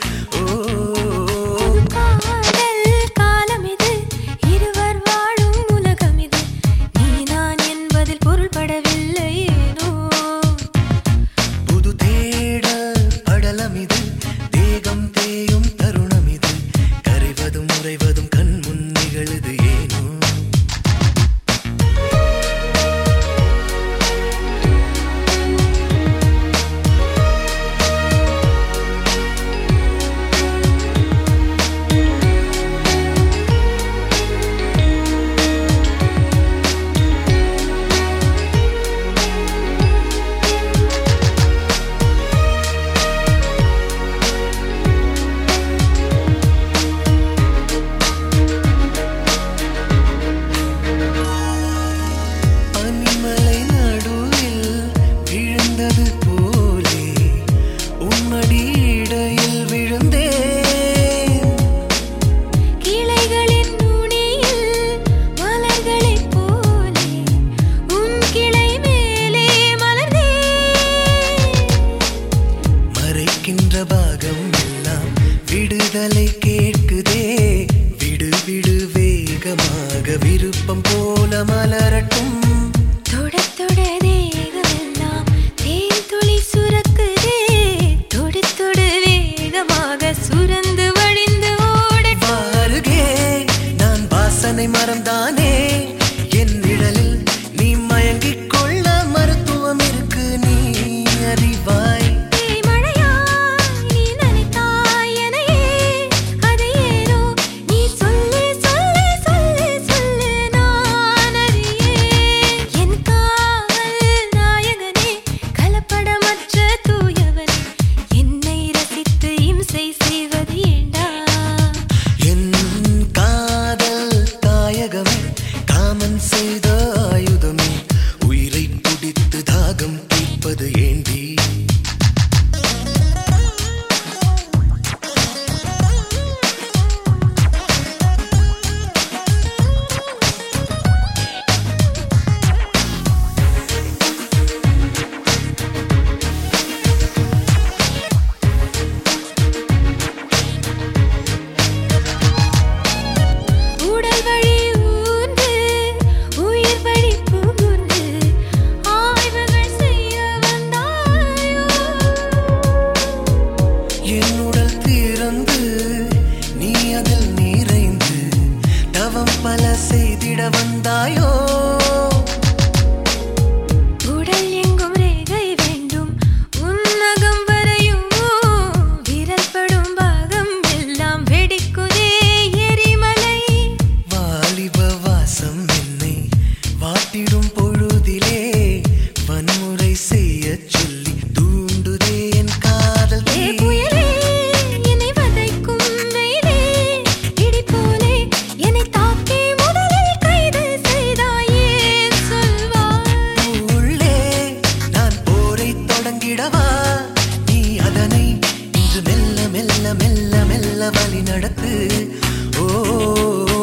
விடுதலை கேட்குதே விடு விடு வேகமாக விருப்பம் போல மலரட்டும் தொட தொட தேகமெல்லாம் தேன் துளி சுரக்குதே தொடு தொடு வேகமாக சுரந்து வழிந்து ஓட பாருகே நான் வாசனை மறந்தானே என் நிழலில் நீ மயங்கிக் கொள்ள மருத்துவம் இருக்கு நீ அறிவாய் காமன் செய்த ஆயுதமே உயிரை துடித்து தாகம் தீர்ப்பது ஏண்டி பல செய்திட வந்தாயோ உடல் எங்கும் ரேகை வேண்டும் உன்னகம் வரையும் விரல் படும் பாகம் எல்லாம் வெடிக்குதே எரிமலை வாலிப வாசம் என்னை வாட்டிடும் பொழுதிலே வன்முறை செய்ய சொல்லி தூண்டுதே என் காதல் புயலே என்னை வதைக்கும் வெயிலே இடி போலே என்னை தாக்கி முதலில் கைது செய்தாயே சொல்வாய் உள்ளே நான் போரை தொடங்கிடவா நீ அதனை இன்று மெல்ல மெல்ல மெல்ல மெல்ல வழி நடத்து ஓ